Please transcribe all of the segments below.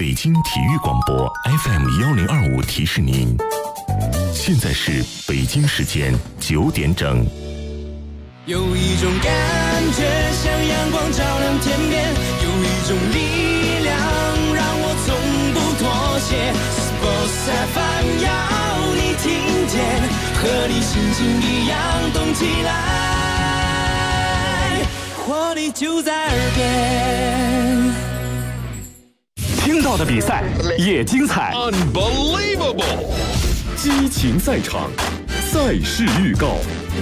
北京体育广播 FM1025提示您，现在是北京时间9点整。 有一种感觉像阳光照亮天边，有一种力量让我从不妥协。Sports FM 要你听见，和你心情一样动起来，活力就在耳边。 听到的比赛也精彩 Unbelievable 激情赛场，赛事预告。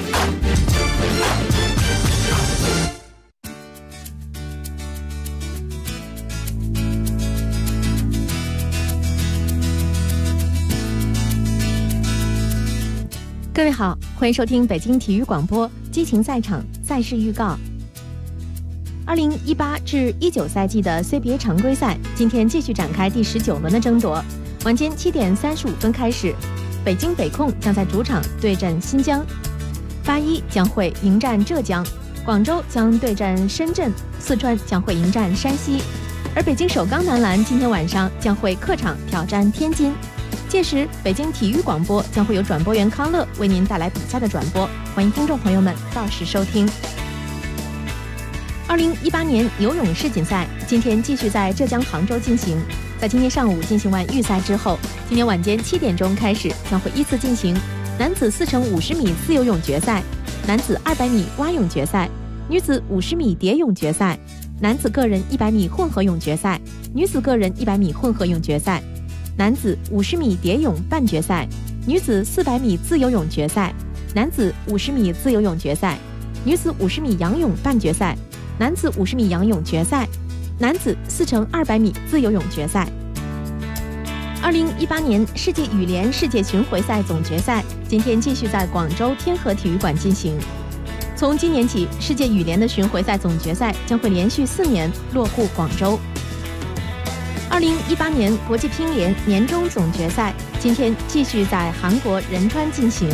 各位好，欢迎收听北京体育广播激情赛场赛事预告。2018至19赛季的 CBA 常规赛今天继续展开第19轮的争夺。晚间7点35分开始，北京北控将在主场对阵新疆，81将会迎战浙江，广州将对阵深圳，四川将会迎战山西，而北京首钢男篮今天晚上将会客场挑战天津。届时，北京体育广播将会有转播员康乐为您带来比赛的转播，欢迎听众朋友们到时收听。2018年游泳世锦赛今天继续在浙江杭州进行，在今天上午进行完预赛之后，今天晚间7点钟开始将会依次进行男子4×50米自由泳决赛、男子200米蛙泳决赛、女子50米蝶泳决赛、男子个人100米混合泳决赛、女子个人100米混合泳决赛、男子50米蝶泳半决赛、女子400米自由泳决赛、男子50米自由泳决赛、女子50米仰泳半决赛、男子50米仰泳决赛、男子4×200米自由泳决赛。2018年世界羽联世界巡回赛总决赛今天继续在广州天河体育馆进行。从今年起，世界羽联的巡回赛总决赛将会连续4年落户广州。2018年国际乒联年终总决赛今天继续在韩国仁川进行。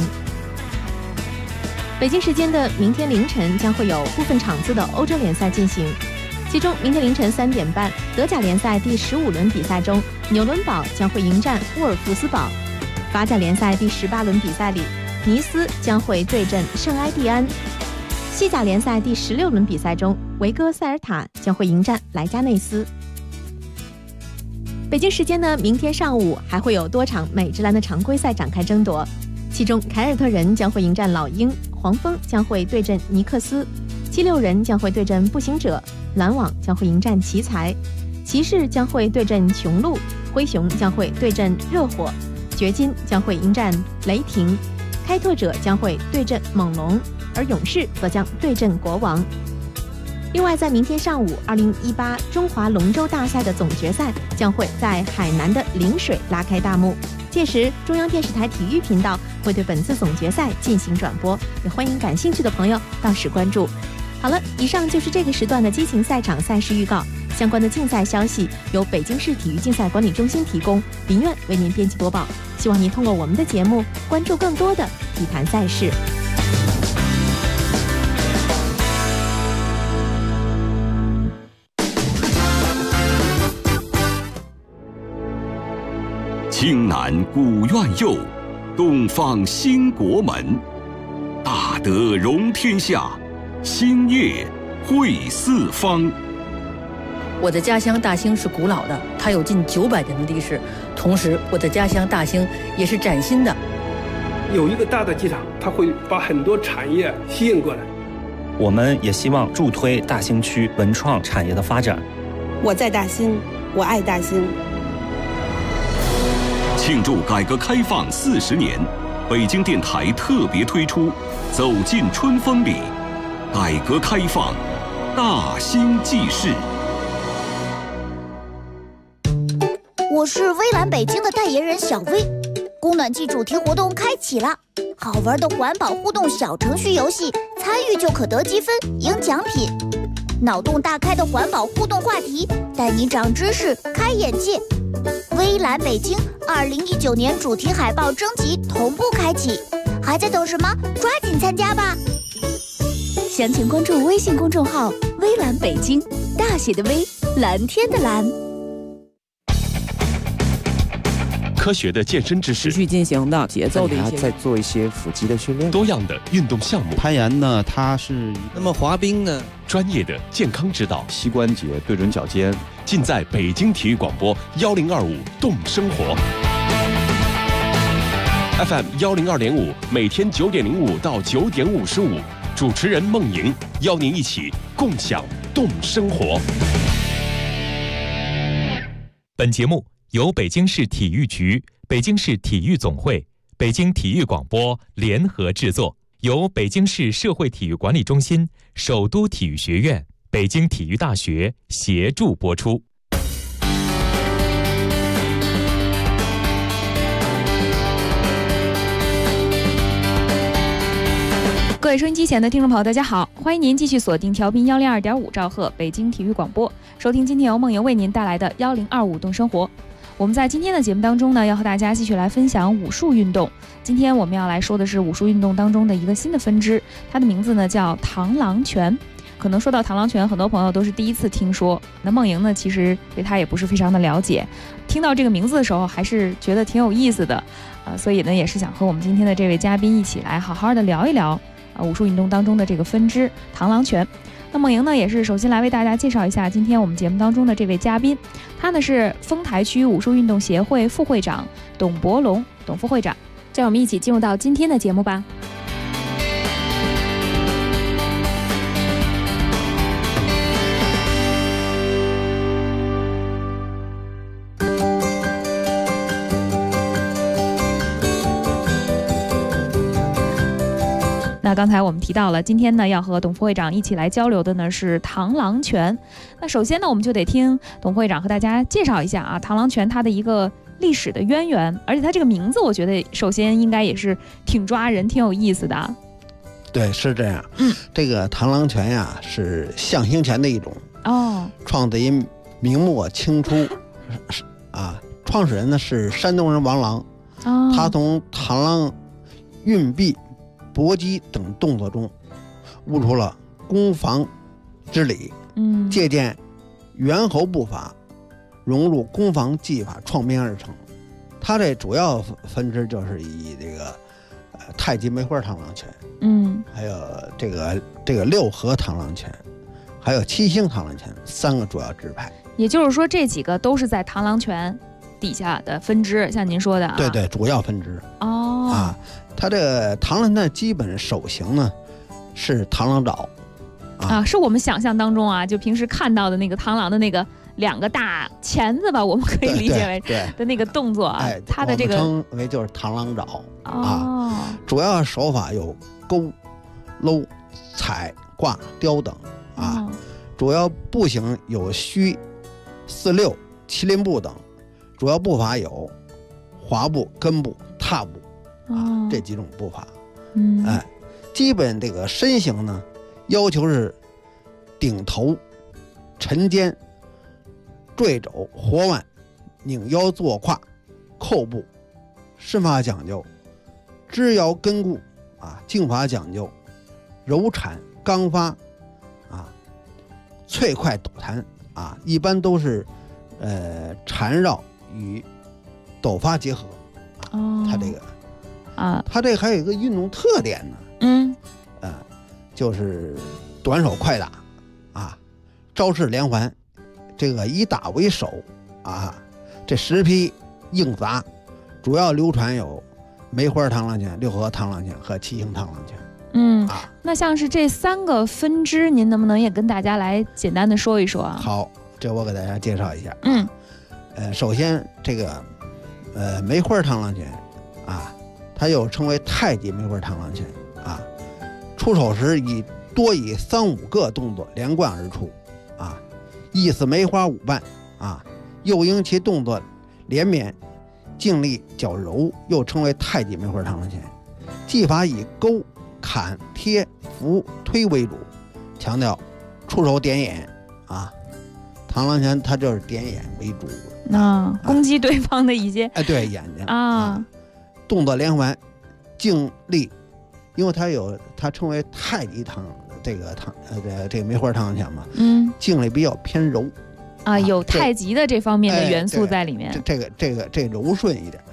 北京时间的明天凌晨将会有部分场次的欧洲联赛进行，其中明天凌晨3点半，德甲联赛第15轮比赛中，纽伦堡将会迎战沃尔夫斯堡；法甲联赛第18轮比赛里，尼斯将会对阵圣埃蒂安；西甲联赛第16轮比赛中，维戈塞尔塔将会迎战莱加内斯。北京时间的明天上午还会有多场美职篮的常规赛展开争夺，其中凯尔特人将会迎战老鹰，黄蜂将会对阵尼克斯，76人将会对阵步行者，篮网将会迎战奇才，骑士将会对阵雄鹿，灰熊将会对阵热火，掘金将会迎战雷霆，开拓者将会对阵猛龙，而勇士则将对阵国王。另外，在明天上午，2018中华龙舟大赛的总决赛将会在海南的陵水拉开大幕。届时，中央电视台体育频道会对本次总决赛进行转播，也欢迎感兴趣的朋友到时关注。好了，以上就是这个时段的激情赛场赛事预告。相关的竞赛消息由北京市体育竞赛管理中心提供，林苑为您编辑播报。希望您通过我们的节目关注更多的体坛赛事。 青南古院右，东方兴国门。大德容天下，兴业惠四方。 我的家乡大兴是古老的，它有近900年的历史。同时，我的家乡大兴也是崭新的。 有一个大的机场，它会把很多产业吸引过来。 我们也希望助推大兴区文创产业的发展。 我在大兴，我爱大兴。 庆祝改革开放40年，北京电台特别推出《走进春风里》，改革开放大兴记事。 我是微蓝北京的代言人小薇，供暖季主题活动开启了，好玩的环保互动小程序游戏，参与就可得积分赢奖品。脑洞大开的环保互动话题，带你长知识开眼界。微蓝北京2019年主题海报征集同步开启，还在等什么？抓紧参加吧！ 详情关注微信公众号微蓝北京，大写的微，蓝天的蓝。 科学的健身知识， 持续进行的节奏的一些， 再做一些腹肌的训练， 多样的运动项目。 攀岩呢，它是那么滑冰呢， 专业的健康指导， 膝关节对准脚尖， 尽在北京体育广播1025动生活。FM 102.5，每天9点05到9点55，主持人孟莹邀您一起共享动生活。 本节目由北京市体育局、北京市体育总会、北京体育广播联合制作，由北京市社会体育管理中心、首都体育学院、北京体育大学协助播出。 各位收音机前的听众朋友，大家好，欢迎您继续锁定调频102.5兆赫北京体育广播，收听今天由梦莹为您带来的1025动生活。我们在今天的节目当中呢，要和大家继续来分享武术运动。今天我们要来说的是武术运动当中的一个新的分支，它的名字呢叫螳螂拳。可能说到螳螂拳，很多朋友都是第一次听说。那梦莹呢，其实对它也不是非常的了解。听到这个名字的时候，还是觉得挺有意思的，所以呢，也是想和我们今天的这位嘉宾一起来好好的聊一聊武术运动当中的这个分支螳螂拳。那梦莹呢，也是首先来为大家介绍一下今天我们节目当中的这位嘉宾，他呢是丰台区武术运动协会副会长董博龙，董副会长。让我们一起进入到今天的节目吧。那刚才我们提到了，今天呢要和董副会长一起来交流的呢是螳螂拳。那首先呢，我们就得听董副会长和大家介绍一下螳螂拳它的一个历史的渊源，而且它这个名字，我觉得首先应该也是挺抓人、挺有意思的。 对，是这样。这个螳螂拳呀是象形拳的一种创自于明末清初创始人呢是山东人王郎。他从螳螂运臂、搏击等动作中悟出了攻防之理，借鉴猿猴步法，融入攻防技法，创编而成。它这主要分支就是以这个太极梅花螳螂拳，还有这个六合螳螂拳，还有七星螳螂拳3个主要支派。也就是说，这几个都是在螳螂拳底下的分支，像您说的对对，主要分支。它这个螳螂拳的基本手型呢是螳螂爪是我们想象当中就平时看到的那个螳螂的那个2个大钳子吧，我们可以理解为的那个动作它的这个称为就是螳螂爪主要手法有勾、搂、踩、挂、雕等主要步型有虚、四六、麒麟步等，主要步法有滑步、跟步、踏步这几种步法。基本这个身形呢要求是顶头、沉肩、坠肘、活腕、拧腰坐胯、扣步。身法讲究支摇根固劲法讲究柔铲刚发脆快抖弹一般都是缠绕与抖发结合。它这个还有一个运动特点呢，就是短手快打招式连环，这个以打为首这10匹硬砸，主要流传有梅花螳螂拳、六合螳螂拳和七星螳螂拳。那像是这3个分支，您能不能也跟大家来简单的说一说好，这我给大家介绍一下。首先这个梅花螳螂拳它又称为太极梅花螳螂拳出手时多以3、5个动作连贯而出意似梅花舞伴又因其动作连绵劲力较柔，又称为太极梅花螳螂拳。技法以勾、砍、贴、扶、推为主，强调出手点眼螳螂拳它就是点眼为主攻击对方的一些对眼睛动作连环，劲力，因为它称为太极这个梅花螳螂拳嘛劲力比较偏柔啊，有太极的这方面的元素在里面。 这柔顺一点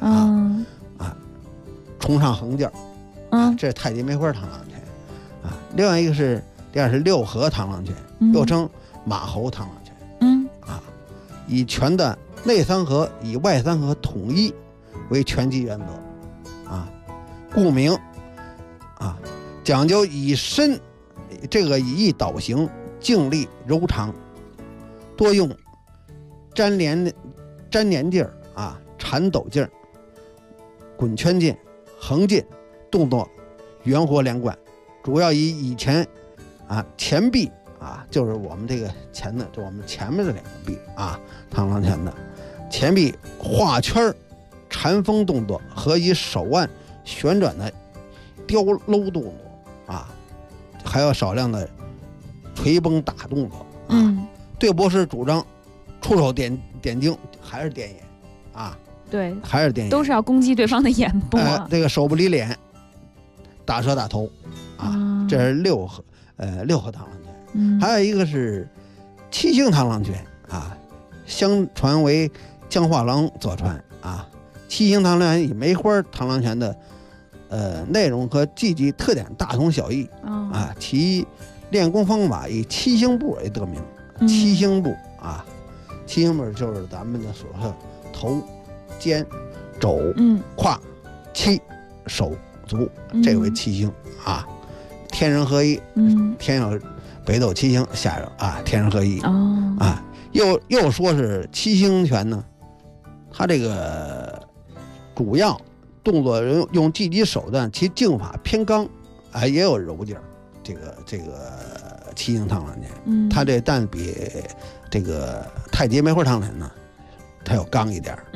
崇尚横劲儿，这是太极梅花螳螂拳啊。另外一个是六合螳螂拳，又称马猴螳螂拳，以拳的内三合以外三合统一为拳击原则啊，故名啊，讲究以身以意导形，劲力柔长，多用粘连劲儿啊，缠斗劲儿，滚圈劲、横劲，动作圆活连贯，主要以前臂啊，就是我们这个前的，就我们前面的两个臂啊，螳螂拳的前臂画圈缠风动作和以手腕旋转的雕搂动作啊，还有少量的捶崩打动作对搏时主张出手点睛，还是点眼啊？ 对， 还是点眼， 都是要攻击对方的眼部。 这个手不离脸，打舌打头啊，这是六合螳螂拳。还有一个是七星螳螂拳啊，相传为江画廊所传啊。七星螳螂拳以梅花螳螂拳的内容和技击特点大同小异啊，其练功方法以七星步为得名。七星步啊，七星步就是咱们的所说的头、肩、肘、胯、膝、手、足，这为七星啊。天人合一，天有北斗七星，下有天人合一啊。又说是七星拳呢，它这个主要动作用技击手段，其劲法偏刚啊，也有柔劲儿。这个七星螳螂拳，它这但比这个太极梅花螳螂呢，它要刚一点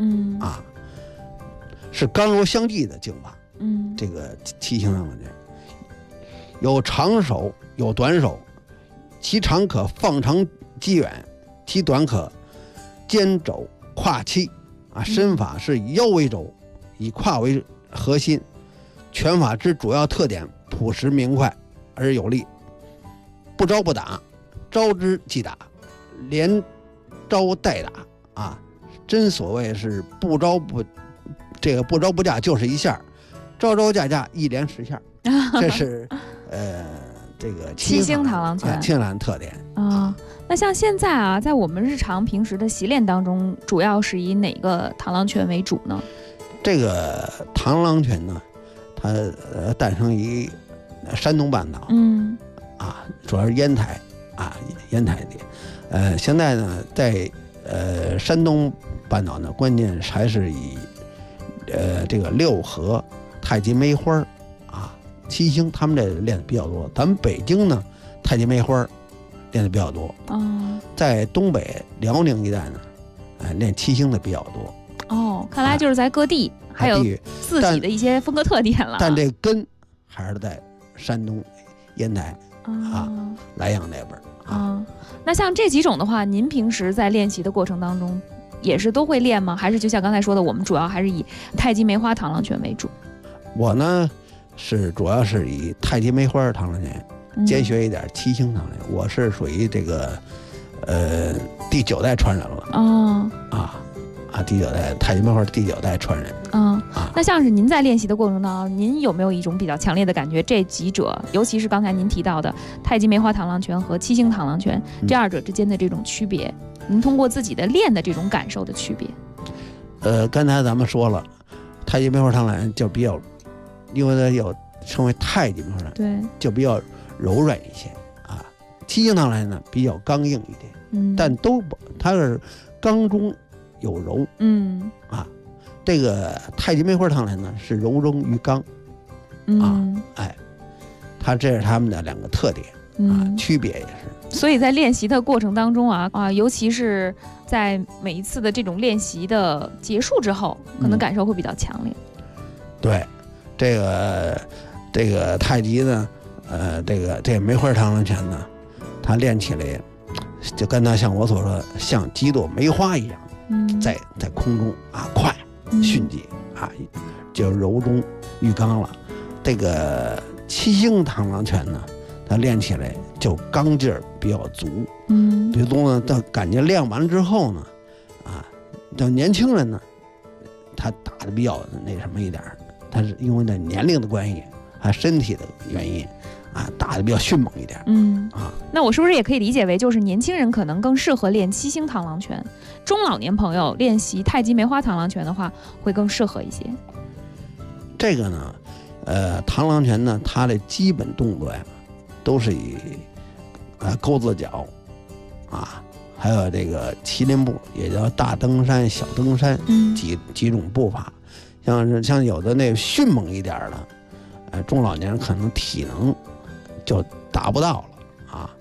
是刚柔相济的劲法。这个七星螳螂拳有长手有短手，其长可放长击远，其短可肩肘胯膝啊。身法是以腰为轴，以胯为核心。拳法之主要特点朴实明快而有力，不招不打，招之即打，连招带打啊。真所谓是不招不架就是一下，招招架架一连10下。这是这个七星螳螂拳七星螳螂特点啊。那像现在啊，在我们日常平时的习练当中，主要是以哪个螳螂拳为主呢？ 这个螳螂拳呢，它诞生于山东半岛，主要是烟台地。现在呢，在山东半岛呢，关键还是以这个六合、太极梅花七星他们这练的比较多。咱们北京呢，太极梅花练的比较多。在东北辽宁一带呢，练七星的比较多。 看来就是在各地还有自己的一些风格特点了。 但这根还是在山东烟台莱阳那边那像这几种的话，您平时在练习的过程当中也是都会练吗？还是就像刚才说的，我们主要还是以太极梅花螳螂拳为主？我呢主要是以太极梅花螳螂拳，兼学一点七星螳螂拳。我是属于这个第9代传人了。第9代太极梅花第9代传人。 那像是您在练习的过程当中，您有没有一种比较强烈的感觉，这几者，尤其是刚才您提到的太极梅花螳螂拳和七星螳螂拳，这二者之间的这种区别，您通过自己的练的这种感受的区别？ 刚才咱们说了，太极梅花螳螂拳就比较，因为它有称为太极梅花螳螂， 对， 就比较柔软一些七星螳螂拳呢比较刚硬一点，但它是刚中有柔，这个太极梅花螳螂呢是柔中于刚，这是他们的两个特点区别也是。 所以在练习的过程当中尤其是在每一次的这种练习的结束之后，可能感受会比较强烈。 对，这个太极呢，这个梅花螳螂拳呢，它练起来就跟它像我所说的，像几朵梅花一样，在空中快迅捷就柔中遇刚了。这个七星螳螂拳呢， 他练起来就刚劲儿比较足。比如呢，他感觉练完之后呢，像年轻人呢，他打的比较那什么一点，他是因为这年龄的关系，还身体的原因。打得比较迅猛一点。 那我是不是也可以理解为，就是年轻人可能更适合练七星螳螂拳，中老年朋友练习太极梅花螳螂拳的话，会更适合一些？ 这个呢，螳螂拳呢，它的基本动作呀，都是以钩子脚，还有这个麒麟步，也叫大登山、小登山几种步法。像有的那迅猛一点的，中老年人可能体能就达不到了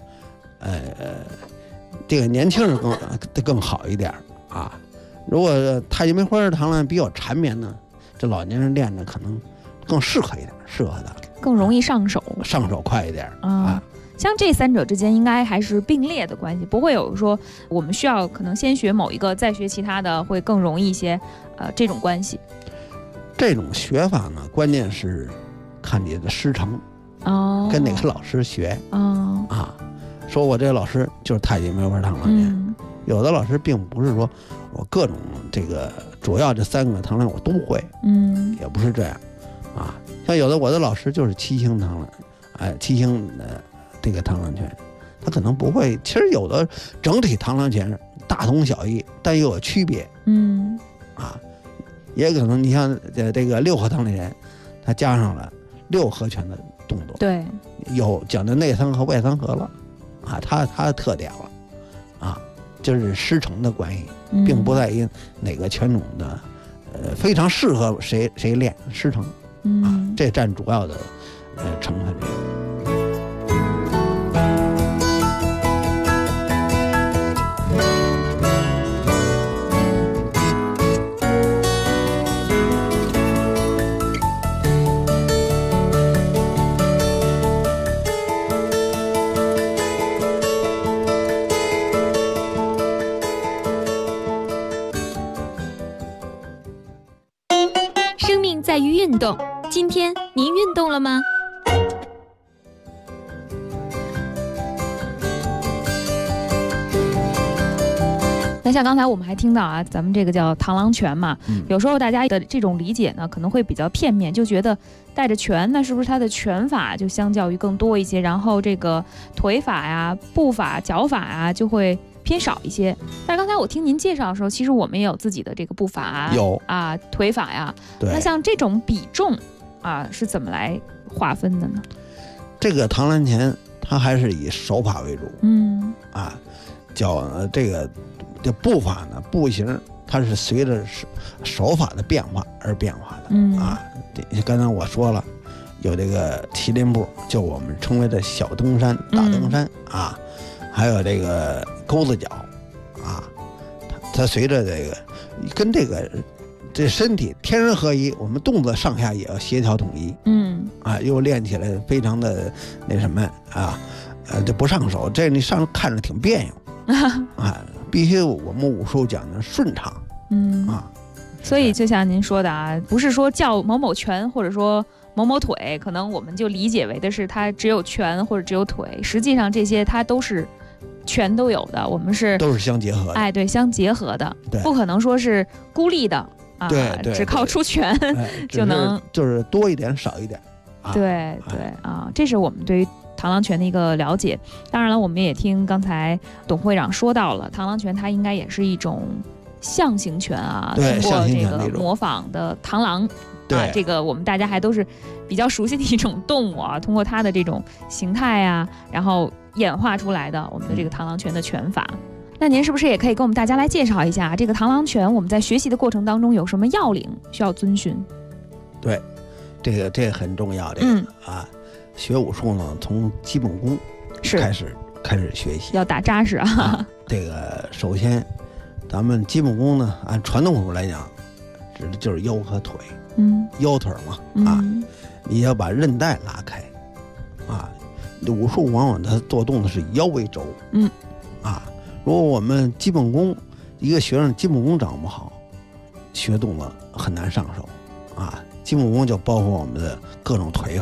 这个年轻人更好一点如果太极梅花螳螂比较缠绵呢，这老年人练的可能更适合一点，适合他， 更容易上手快一点像这三者之间应该还是并列的关系，不会有说我们需要可能先学某一个再学其他的会更容易一些这种关系。 这种学法呢，关键是看你的师承跟哪个老师学说我这个老师就是太极梅花螳螂拳，有的老师并不是说我各种这个主要这三个螳螂我都会，也不是这样像有的我的老师就是七星螳螂，七星的这个螳螂拳，他可能不会。其实有的整体螳螂拳大同小异，但又有区别，也可能你像这个六合螳螂拳，它加上了六合拳的动作， 对， 有讲究内三合外三合了它的特点了就是师承的关系，并不在于哪个拳种的非常适合谁练师承这占主要的成分。 生命在于运动，今天您运动了吗？ 那像刚才我们还听到咱们这个叫螳螂拳嘛，有时候大家的这种理解呢，可能会比较片面，就觉得带着拳，那是不是它的拳法就相较于更多一些，然后这个腿法呀、步法、脚法呀就会偏少一些。但是刚才我听您介绍的时候，其实我们也有自己的这个步法有腿法呀。那像这种比重是怎么来划分的呢？ 这个螳螂拳它还是以手法为主，这步法呢，步型它是随着手法的变化而变化的刚才我说了，有这个麒麟步，就我们称为的小登山、大登山还有这个钩子脚它随着这个跟这身体天人合一，我们动作上下也要协调统一，又练起来非常的那什么这不上手，这你上看着挺别扭必须我们武术讲的顺畅， 所以就像您说的不是说叫某某拳或者说某某腿，可能我们就理解为的是它只有拳或者只有腿，实际上这些它都是全都有的，我们都是相结合的， 对，相结合的，不可能说是孤立的对， 只靠出拳就能就是多一点少一点， 对这是我们对于螳螂拳的一个了解。当然了，我们也听刚才董会长说到了，螳螂拳它应该也是一种象形拳通过这个模仿的螳螂这个我们大家还都是比较熟悉的一种动物通过它的这种形态然后演化出来的我们的这个螳螂拳的拳法。那您是不是也可以给我们大家来介绍一下这个螳螂拳我们在学习的过程当中有什么要领需要遵循？ 对，这个很重要，学武术呢，从基本功开始学习， 要打扎实这个首先，咱们基本功呢，按传统武术来讲，指的就是腰和腿，腰腿嘛，你要把韧带拉开，武术往往它做动作是以腰为轴，如果我们基本功一个学生基本功掌握不好，学动作很难上手基本功就包括我们的各种腿法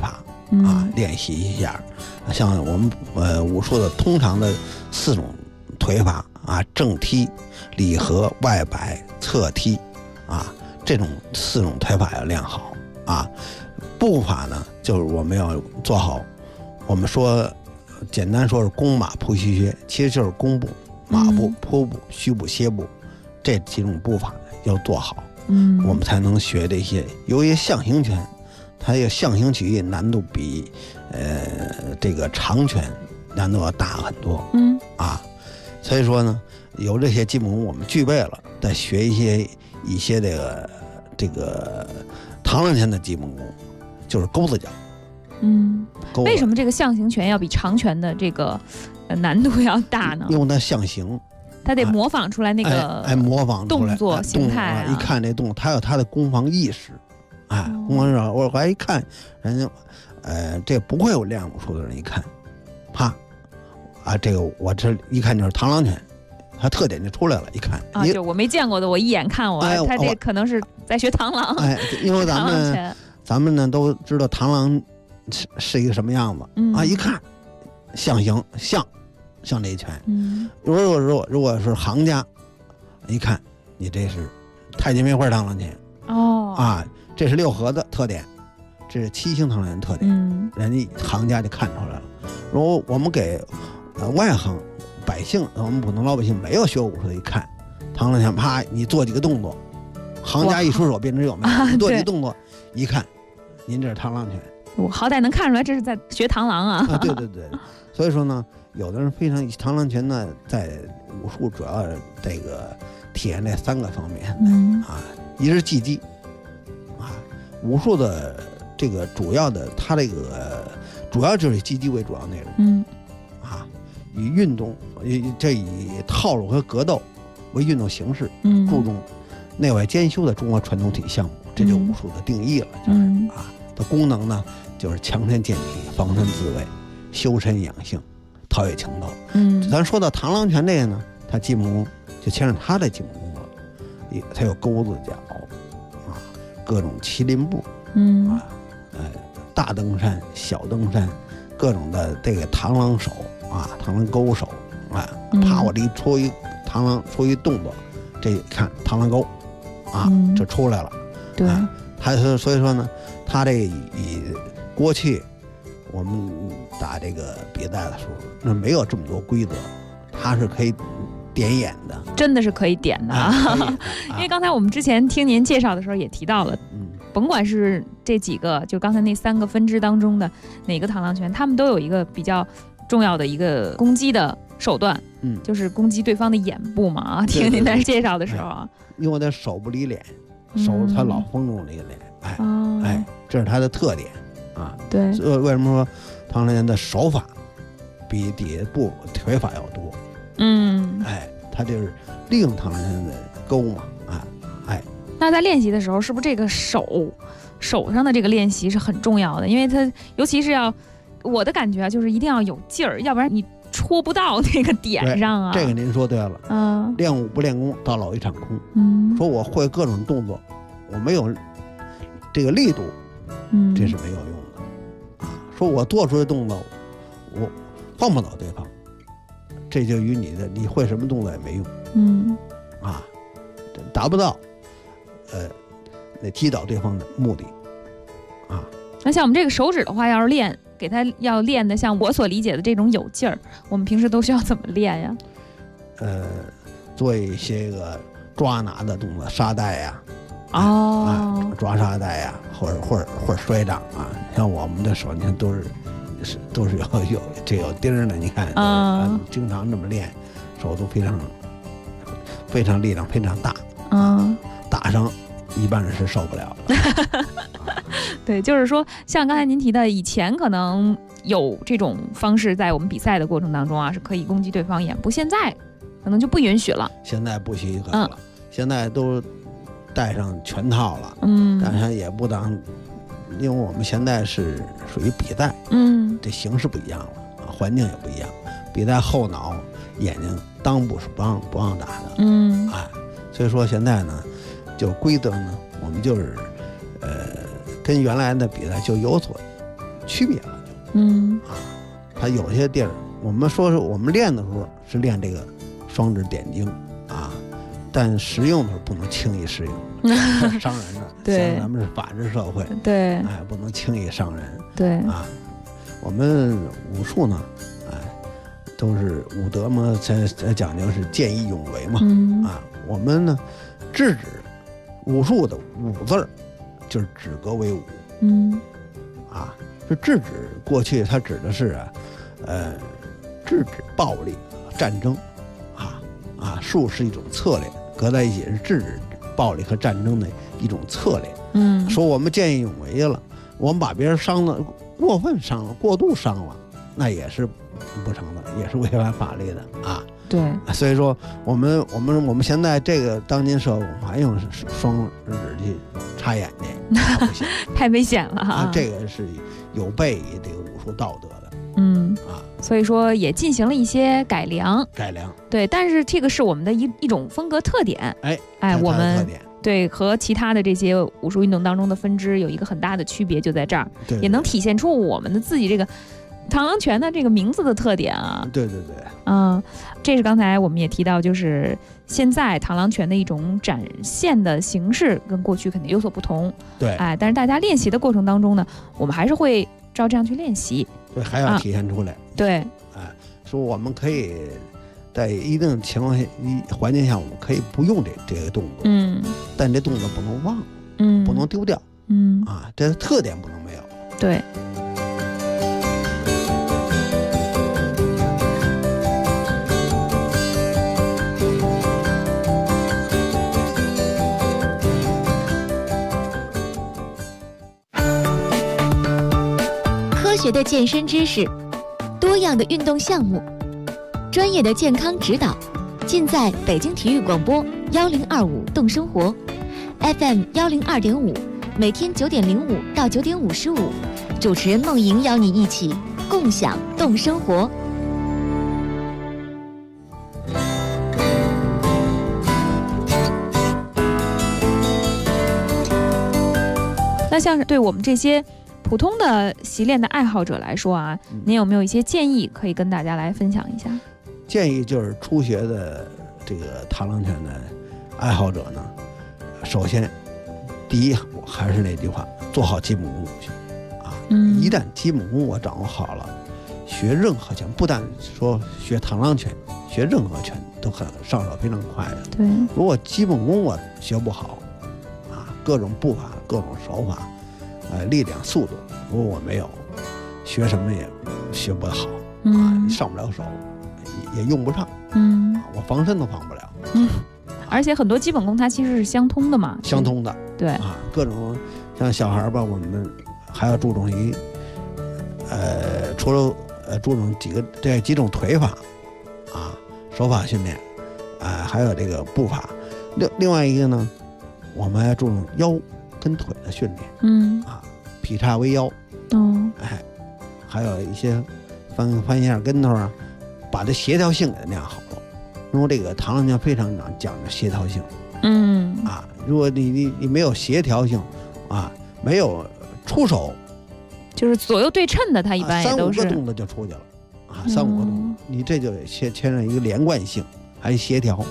练习一下。像我们武术的通常的4种腿法啊，正踢、里合、外摆、侧踢啊，这种4种腿法要练好啊。步法呢，就是我们要做好，我们说简单说是弓马扑虚靴，其实就是弓步、马步、扑步、虚步、歇步这几种步法要做好，我们才能学这些。由于象形拳，它有象形曲艺难度比这个长拳难度要大很多，所以说呢，有这些基本功我们具备了，再学一些这个螳螂拳的基本功，就是钩子脚。 为什么这个象形拳要比长拳的这个难度要大呢？ 因为它象形， 它得模仿出来那个模仿出来动作形态一看这动作，它有它的攻防意识。攻防意识，我还一看人家，这不会有练武术的人一看，啪，这个我这一看就是螳螂拳，它特点就出来了。一看就我没见过的，我一眼看他这可能是在学螳螂。 因为咱们呢都知道螳螂是一个什么样子一看象形像这一拳。如果是行家，一看你这是太极梅花螳螂拳。这是6合的特点，这是7星螳螂拳特点，人家行家就看出来了。如果我们给外行百姓，我们普通老百姓没有学武术的，一看螳螂拳，啪，你做几个动作，行家一出手便知有没有。你做几个动作，一看，您这是螳螂拳， 我好歹能看出来这是在学螳螂啊。 对，所以说呢，有的人非常螳螂拳呢，在武术主要这个体现这3个方面一是技击。武术的这个主要的，它这个主要就是以击击为主要内容，以运动，以套路和格斗为运动形式，注重内外兼修的中国传统体育项目，这就是武术的定义了。它功能呢，就是强身健体、防身自卫、修身养性、陶冶情操。咱说到螳螂拳这个呢，它基本功就牵扯它的基本功了，它有钩子脚。各种麒麟步，大登山、小登山，各种的这个螳螂手螳螂钩手啪，我这一出一螳螂出一动作，这一看螳螂钩就出来了。 对， 所以说呢，他这以过去我们打这个比赛的时候，那没有这么多规则，他是可以点眼的， 真的是可以点的因为刚才我们之前听您介绍的时候也提到了，甭管是这几个，就刚才那3个分支当中的哪个螳螂拳，他们都有一个比较重要的一个攻击的手段，就是攻击对方的眼部嘛。听您在介绍的时候因为他手不离脸，手他老封住那个脸，这是他的特点对， 为什么说螳螂拳的手法比底下步腿法要多？他就是利用螳螂拳的钩嘛， 那在练习的时候，是不是这个手上的这个练习是很重要的？因为它尤其是我的感觉就是一定要有劲儿，要不然你戳不到那个点上这个您说对了。练武不练功，到老一场空。说我会各种动作，我没有这个力度，这是没有用的。说我做出的动作，我晃不倒对方。这就与你会什么动作也没用，达不到，那击倒对方的目的， 那像我们这个手指的话，要是练，给它要练的像我所理解的这种有劲儿，我们平时都需要怎么练呀？ 做一些个抓拿的动作，沙袋呀，抓沙袋呀，或者摔掌像我们的手，你看都是有钉儿的，你看经常这么练，手都非常力量非常大，打伤一般人是受不了的。 对，就是说像刚才您提的，以前可能有这种方式在我们比赛的过程当中是可以攻击对方眼部，现在可能就不允许了。 现在不许可了，现在都戴上全套了，但是也不当，因为我们现在是属于比赛，这形式不一样了，环境也不一样，比赛后脑眼睛裆部是不让打的，所以说现在呢，就规则呢，我们就是跟原来的比赛就有所区别了。它有些地儿，我们说是我们练的时候是练这个双指点睛啊，但实用的时候不能轻易使用，伤人的。 对， 像咱们是法治社会， 对， 不能轻易伤人。 对啊，我们武术呢，都是武德嘛，才讲究是见义勇为嘛。我们呢，制止武术的武字就是止戈为武。是制止，过去它指的是制止暴力战争，术是一种策略，搁在一起是制止暴力和战争的一种策略。说我们见义勇为了，我们把别人伤了，过分伤了，过度伤了，那也是不成的，也是违反法律的啊。 对， 所以说我们现在这个当今社会，我们还用双指去插眼睛， 太危险了哈。 这个是有悖于这个武术道德的。 所以说也进行了一些改良。对，但是这个是我们的一种风格特点。我们对和其他的这些武术运动当中的分支有一个很大的区别，就在这儿，也能体现出我们的自己这个螳螂拳的这个名字的特点啊。 对。 这是刚才我们也提到，就是现在螳螂拳的一种展现的形式跟过去肯定有所不同。 对， 但是大家练习的过程当中呢，我们还是会照这样去练习。 对，还要体现出来。 对， 说我们可以在一定情况下、环境下，我们可以不用这个动作。但这动作不能忘，不能丢掉。这个特点不能没有。 对。 科学的健身知识，多样的运动项目，专业的健康指导，尽在北京体育广播1025动生活 FM 102.5，每天9点05到9点55，主持人梦莹邀你一起共享动生活。 那像是对我们这些普通的习练的爱好者来说啊，您有没有一些建议可以跟大家来分享一下？ 建议就是初学的这个螳螂拳的爱好者呢，首先第一，我还是那句话，做好基本功啊。一旦基本功我掌握好了，学任何拳，不但说学螳螂拳，学任何拳都很上手非常快的。 对， 如果基本功我学不好各种步伐、各种手法，力量、速度，如果我没有，学什么也学不好上不了手，也用不上。我防身都防不了。 而且很多基本功它其实是相通的嘛。 相通的。 对各种像小孩吧，我们还要注重于除了注重几种腿法手法训练还有这个步伐。另外一个呢，我们还要注重腰跟腿的训练。劈叉为腰。还有一些翻一下跟头把这协调性给练好了。因为这个螳螂拳非常讲究协调性。如果你没有协调性没有出手， 就是左右对称的，它一般也都是 3-5个动作就出去了3-5个动作，你这就牵扯一个连贯性，还有协调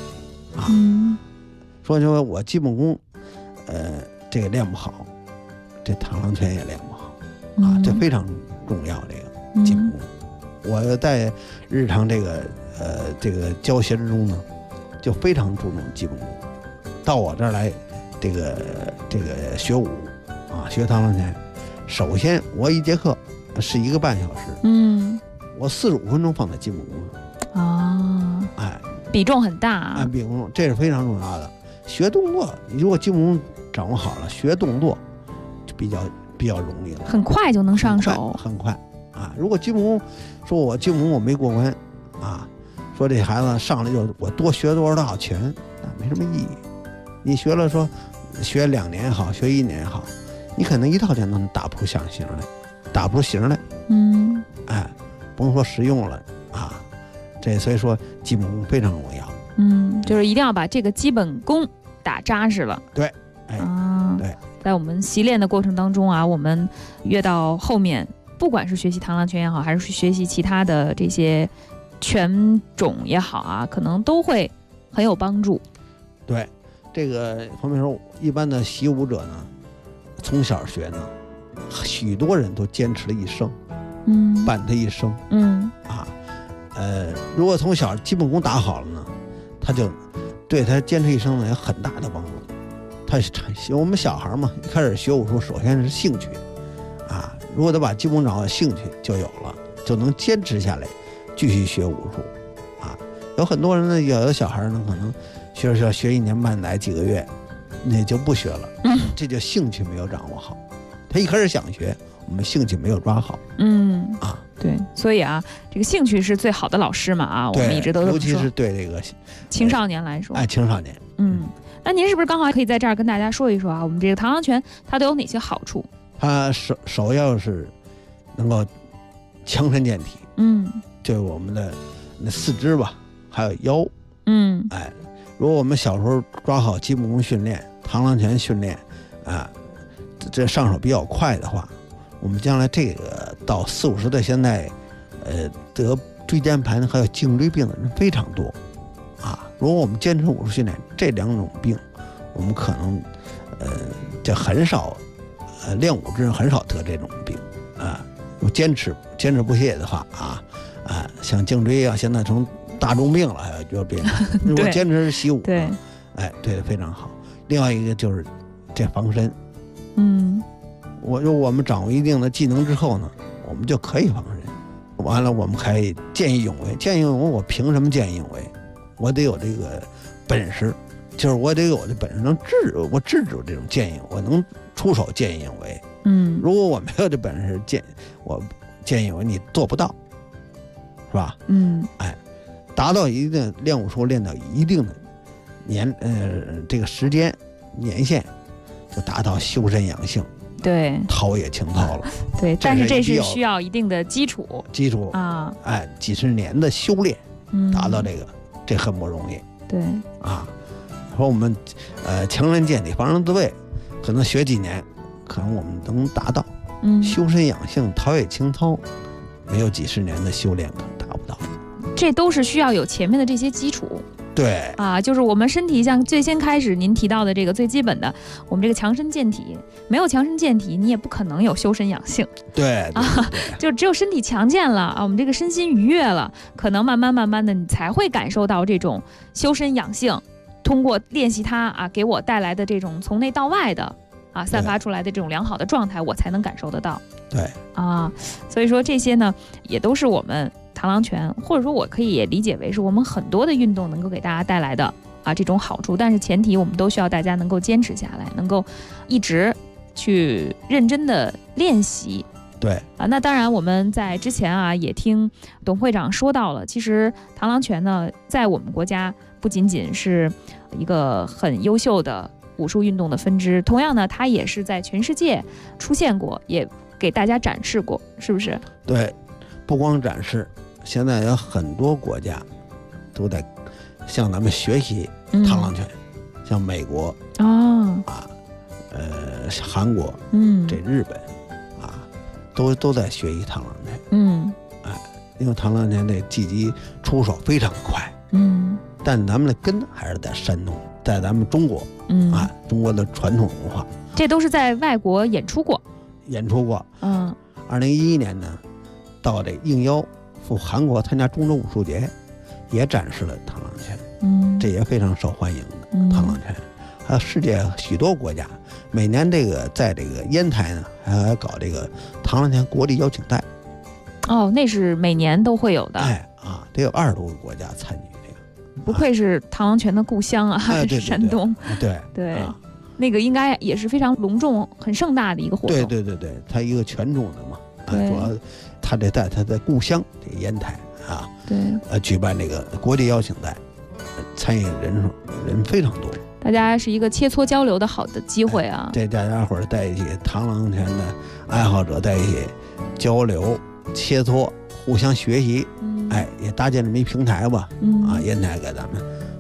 说我基本功这个练不好，这螳螂拳也练不好这非常重要。这个基本功，我在日常这个教学之中呢，就非常注重基本功。到我这儿来，这个学武学螳螂拳，首先我一节课是1个半小时，我45分钟放在基本功上。 比重很大比重这是非常重要的。学动作，你如果基本功掌握好了，学动作就比较容易了， 很快就能上手， 很快如果基本功，说我基本功我没过关说这孩子上来就我多学多少拳，那没什么意义。你学了说学2年也好，学1年也好，你可能一套拳都能打不出形来，打不出形来。甭说实用了这所以说基本功非常重要。 就是一定要把这个基本功打扎实了。 对，对， 在我们习练的过程当中我们越到后面不管是学习螳螂拳也好，还是学习其他的这些拳种也好啊，可能都会很有帮助。 对，这个方面说，一般的习武者呢，从小学呢，许多人都坚持了一生，伴他一生，如果从小基本功打好了呢，他就对他坚持一生呢有很大的帮助。我们小孩嘛，一开始学武术，首先是兴趣，如果他把基本功掌握，兴趣就有了，就能坚持下来，继续学武术，有很多人呢，有的小孩呢，可能学1年半来几个月，那就不学了，这就兴趣没有掌握好。他一开始想学，我们兴趣没有抓好， 对，所以这个兴趣是最好的老师嘛，我们一直都这么说， 尤其是对这个青少年来说， 青少年， 那您是不是刚好可以在这儿跟大家说一说我们这个螳螂拳它都有哪些好处？它首要是能够强身健体，就是我们的那四肢吧，还有腰，如果我们小时候抓好基本功训练，螳螂拳训练，这上手比较快的话，我们将来这个到40、50岁，现在，得椎间盘还有颈椎病的人非常多，如果我们坚持武术训练，这2种病，我们可能，就很少，练武之人很少得这种病，我坚持不懈的话，像颈椎现在成大众病了，还有这病，如果坚持习武，对的非常好。另外一个就是这防身，我们掌握一定的技能之后呢，我们就可以防身。完了，我们还见义勇为。见义勇为，我凭什么见义勇为？我得有这个本事，就是我得有这本事能制止这种见义，我能出手见义勇为。如果我没有这本事我见义勇为，你做不到，是吧？达到一定练武术练到一定的这个时间年限，就达到修身养性。 对， 陶冶情操了。 对，但是这是需要一定的基础几十年的修炼，达到这很不容易。 对说我们强身健体、防身自卫，可能学几年，可能我们能达到。修身养性、陶冶情操，没有几十年的修炼可能达不到。 这都是需要有前面的这些基础。 对就是我们身体像最先开始您提到的这个最基本的，我们这个强身健体，没有强身健体，你也不可能有修身养性。 对就只有身体强健了我们这个身心愉悦了，可能慢慢的你才会感受到这种修身养性，通过练习它给我带来的这种从内到外的散发出来的这种良好的状态，我才能感受得到。 对所以说这些呢，也都是我们螳螂拳，或者说我可以也理解为是我们很多的运动能够给大家带来的这种好处，但是前提我们都需要大家能够坚持下来，能够一直去认真的练习。 对那当然我们在之前也听董会长说到了，其实螳螂拳呢在我们国家不仅仅是一个很优秀的武术运动的分支，同样呢它也是在全世界出现过，也给大家展示过，是不是？ 对，不光展示，现在有很多国家都在向咱们学习螳螂拳，像美国韩国这日本都在学习螳螂拳。因为螳螂拳这技击出手非常快，但咱们的根还是在山东，在咱们中国，中国的传统文化。 这都是在外国演出过。 2011年呢，到这应邀赴韩国参加中洲武术节，也展示了螳螂拳，这也非常受欢迎的螳螂拳。还有世界许多国家，每年在这个烟台呢，还搞这个螳螂拳国际邀请赛。 那是每年都会有的。 得有20多个国家参与这个。 不愧是螳螂拳的故乡对山东。 对。 那个应该也是非常隆重、很盛大的一个活动。 对，它一个拳种的嘛。主要他在他的故乡这个烟台举办这个国际邀请赛，参与人非常多。 大家是一个切磋交流的好的机会对大家伙在一起，螳螂拳的爱好者在一起交流、切磋、互相学习，也搭建这么一平台吧。烟台给咱们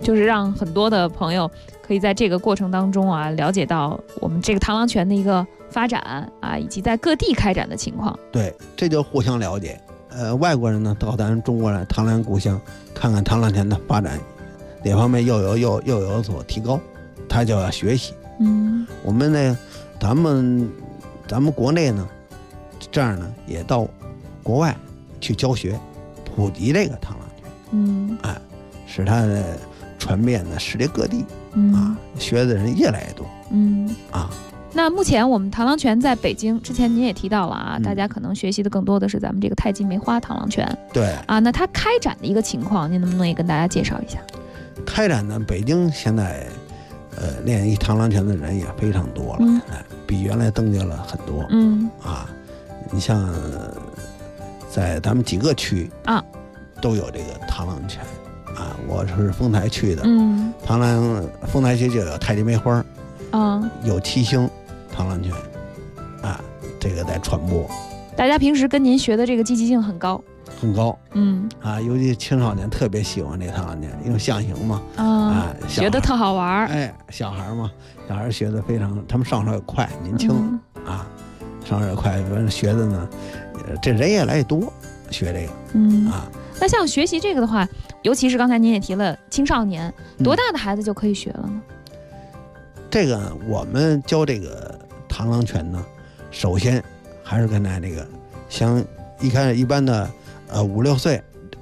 就是让很多的朋友可以在这个过程当中啊，了解到我们这个螳螂拳的一个发展啊，以及在各地开展的情况。 对，这就互相了解。外国人呢到咱中国来螳螂故乡，看看螳螂拳的发展，哪方面又有所提高，他就要学习。我们呢，咱们国内呢，这样呢也到国外去教学，普及这个螳螂拳。使它的传遍呢世界各地。学的人越来越多。 那目前我们螳螂拳在北京，之前您也提到了啊，大家可能学习的更多的是咱们这个太极梅花螳螂拳。 对啊，那它开展的一个情况，您能不能也跟大家介绍一下？ 开展呢，北京现在练一螳螂拳的人也非常多了，比原来增加了很多。你像在咱们几个区都有这个螳螂拳。我是丰台区的，丰台区就有太极梅花，有七星螳螂拳，这个在传播。 大家平时跟您学的这个积极性很高， 很高。尤其青少年特别喜欢这螳螂拳，因为象形嘛， 学的特好玩。 小孩嘛，小孩学的非常，他们上手也快，年轻上手也快，学的呢，这人越来越多学这个。 那像学习这个的话，尤其是刚才您也提了青少年，多大的孩子就可以学了呢？ 这个我们教这个螳螂拳呢，首先还是跟那个，像一般的5、6岁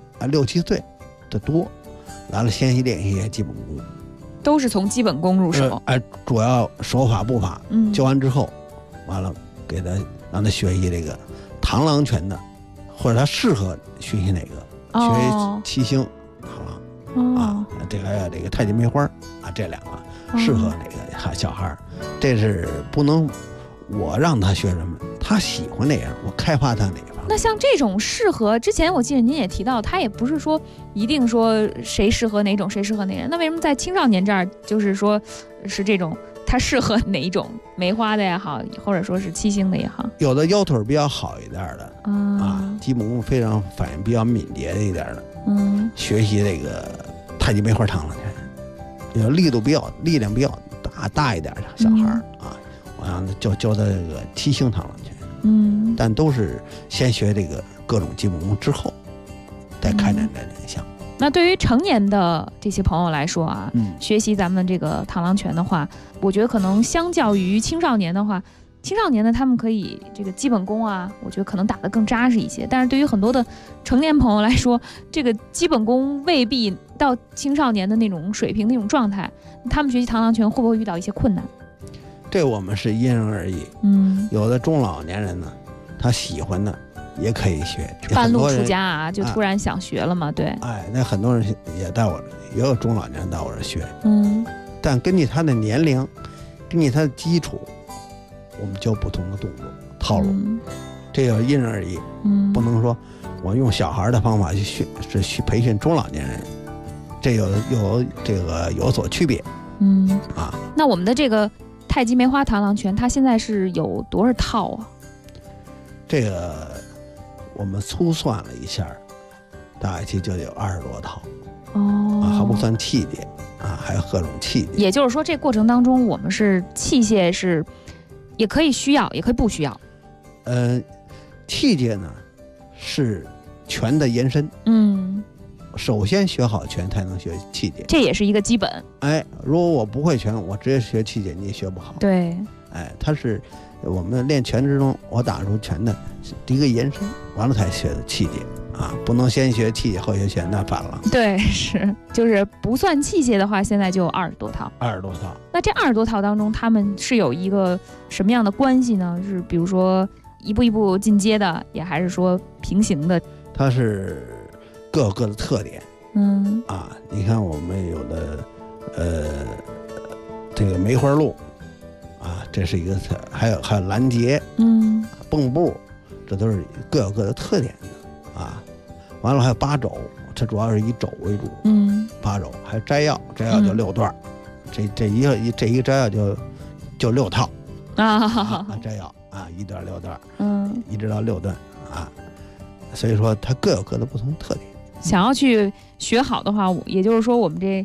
6、7岁的多，完了先练一些基本功， 都是从基本功入手。 主要手法步伐，教完之后，完了给他让他学习这个螳螂拳的，或者他适合学习哪个。学七星螳螂这个太极梅花这两个适合哪个小孩，这是不能我让他学什么，他喜欢哪样，我开发他哪个。 那像这种适合，之前我记得您也提到，他也不是说一定说谁适合哪种，谁适合哪人。那为什么在青少年这儿，就是说是这种他适合哪一种梅花的也好，或者说是七星的也好？ 有的腰腿比较好一点的基本功非常反应比较敏捷的一点的，学习这个太极梅花螳螂拳，有力量比较大一点的小孩我让他教他这个七星螳螂拳，但都是先学这个各种基本功之后，再开展这两项。 那对于成年的这些朋友来说啊，学习咱们这个螳螂拳的话，我觉得可能相较于青少年的话，青少年呢他们可以这个基本功啊，我觉得可能打得更扎实一些。但是对于很多的成年朋友来说，这个基本功未必到青少年的那种水平那种状态，他们学习螳螂拳会不会遇到一些困难？ 这我们是因人而异。有的中老年人呢，他喜欢的也可以学， 半路出家就突然想学了嘛，对。 那很多人也到我，也有中老年人到我这学。但根据他的年龄，根据他的基础，我们教不同的动作套路，这要因人而异。不能说我用小孩的方法去培训中老年人，这有所区别。 那我们的这个太极梅花螳螂拳，它现在是有多少套啊？ 这个我们粗算了一下，大概就有20多套。还不算器械还有各种器械。 也就是说，这过程当中我们是器械是也可以需要，也可以不需要。 器械呢是拳的延伸。首先学好拳才能学器械， 这也是一个基本。 如果我不会拳，我直接学器械你也学不好。 对， 它是我们练拳之中，我打出拳的一个延伸，完了才学的器械不能先学器械后学拳，那反了。 对，就是不算器械的话，现在就有20多套。 20多套。 那这20多套当中，他们是有一个什么样的关系呢？是比如说一步一步进阶的，也还是说平行的？ 它是各有各的特点。你看我们有的这个梅花鹿这是一个还有拦截，蹦步，这都是各有各的特点的完了还有八肘，它主要是以肘为主。八肘还有摘要就6段，这一个摘要就6套摘要1段6段，一直到6段所以说它各有各的不同特点。 想要去学好的话，也就是说我们这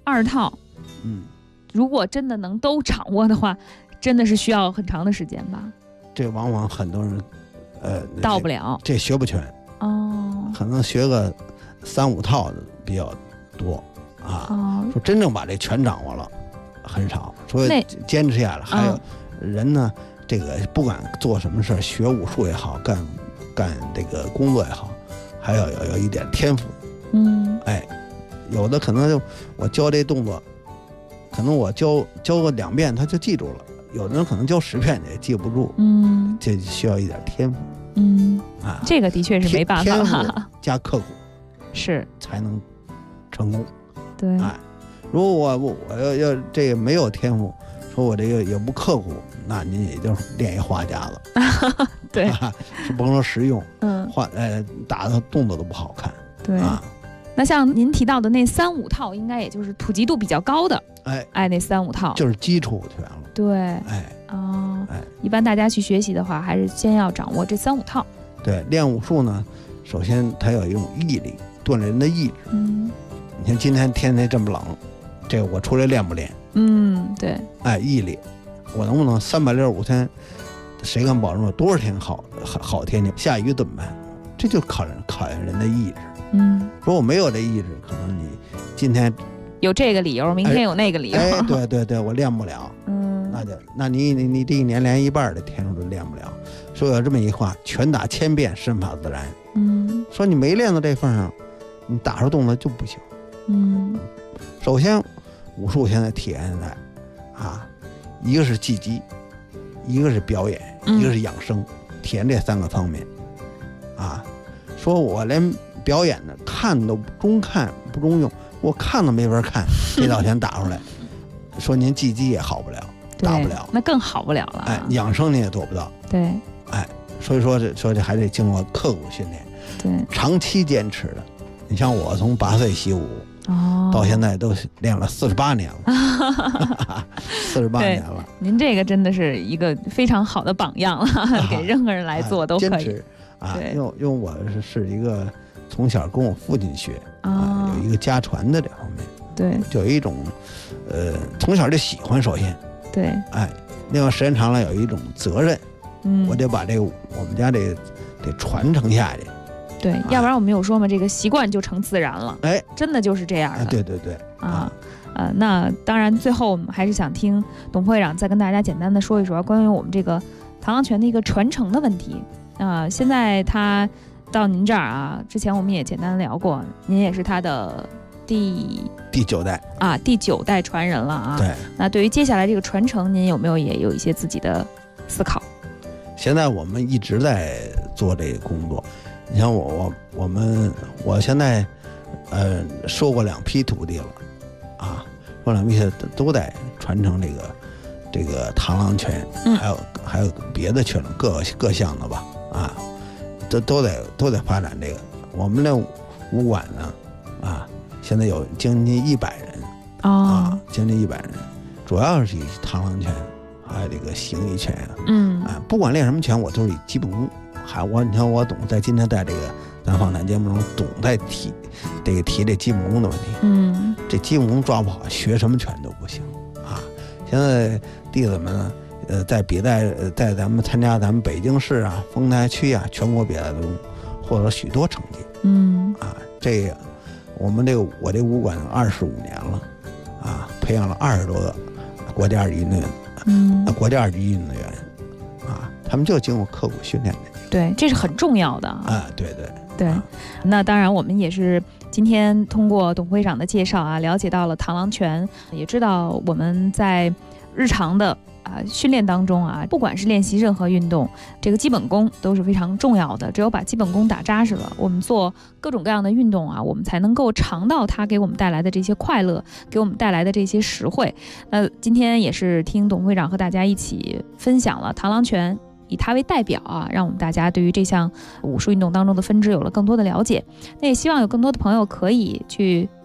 2套，如果真的能都掌握的话，真的是需要很长的时间吧？ 这往往很多人， 到不了， 这学不全哦， 可能学个3、5套的比较多啊。说真正把这全掌握了很少，所以坚持下来。还有人呢，这个不管做什么事，学武术也好，干这个工作也好，还要有一点天赋。有的可能我教这动作，可能我教个2遍他就记住了，有的人可能教10遍也记不住。这需要一点天赋。 这个的确是没办法， 天赋加刻苦是才能成功。 对， 如果我要这个没有天赋，说我这个也不刻苦，那您也就练一花架子。 对， 是甭说实用，打的动作都不好看。 对那像您提到的那3、5套，应该也就是普及度比较高的。那3、5套就是基础全了。 对，一般大家去学习的话，还是先要掌握这3、5套。 对，练武术呢，首先它有一种毅力，锻炼人的意志。你看今天天气这么冷，这个我出来练不练？ 对， 毅力，我能不能365天，谁敢保证我多少天好天气？下雨怎么办？这就考验人的意志。如果没有这意志，可能你今天有这个理由，明天有那个理由。 对，我练不了。那你这一年连一半的天数都练不了。说有这么一句话，拳打千遍，身法自然。说你没练到这份上，你打出动作就不行。首先武术现在体现在一个是技击，一个是表演，一个是养生，体现这3个方面。说我连表演的看都中看不中用，我看都没法看，这道拳打出来，说您技击也好不了，打不了， 那更好不了了。 养生你也做不到。 对， 所以说这还得经过刻苦训练， 对， 长期坚持的。你像我从8岁习武，到现在都练了48年了，48年了。 您这个真的是一个非常好的榜样了，给任何人来做都可以。 坚持因为我是一个从小跟我父亲学有一个家传的这方面。 对， 就有一种从小就喜欢，首先对， 另外时间长了有一种责任，我得把这个我们家这个得传承下去。 对，要不然我们有说嘛，这个习惯就成自然了。真的就是这样的。 对那当然最后我们还是想听董会长再跟大家简单的说一说关于我们这个螳螂拳的一个传承的问题。现在他到您这儿之前我们也简单聊过，您也是他的第9代第9代传人了对， 那对于接下来这个传承，您有没有也有一些自己的思考？ 现在我们一直在做这个工作。你像我现在收过2批徒弟了收2批都在传承这个螳螂拳，还有别的拳各项的吧都在发展这个。我们的武馆呢现在有将近100人将近100人，主要是以螳螂拳还有这个形意拳不管练什么拳，我都是以基本功。你看我总在今天在这个咱访谈节目中总在提这基本功的问题。这基本功抓不好，学什么拳都不行现在弟子们呢在比赛在咱们参加咱们北京市丰台区全国比赛中获得许多成绩。这个我们我这武馆25年了培养了20多个国家2级运动员，国家2级运动员他们就经过刻苦训练的。 对，这是很重要的对。那当然我们也是今天通过董会长的介绍了解到了螳螂拳，也知道我们在日常的训练当中不管是练习任何运动，这个基本功都是非常重要的。只有把基本功打扎实了，我们做各种各样的运动我们才能够尝到它给我们带来的这些快乐，给我们带来的这些实惠。那今天也是听董会长和大家一起分享了螳螂拳，以它为代表让我们大家对于这项武术运动当中的分支有了更多的了解。那也希望有更多的朋友可以去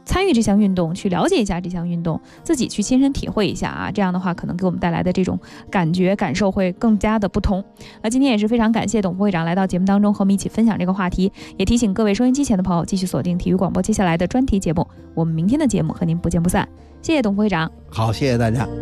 参与这项运动，去了解一下这项运动，自己去亲身体会一下啊，这样的话可能给我们带来的这种感受会更加的不同。今天也是非常感谢董副会长来到节目当中和我们一起分享这个话题，也提醒各位收音机前的朋友继续锁定体育广播接下来的专题节目，我们明天的节目和您不见不散。谢谢董副会长。 好，谢谢大家。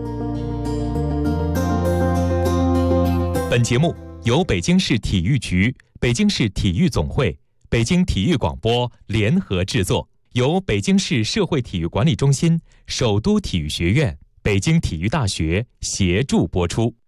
本节目由北京市体育局、北京市体育总会、北京体育广播联合制作，由北京市社会体育管理中心、首都体育学院、北京体育大学协助播出。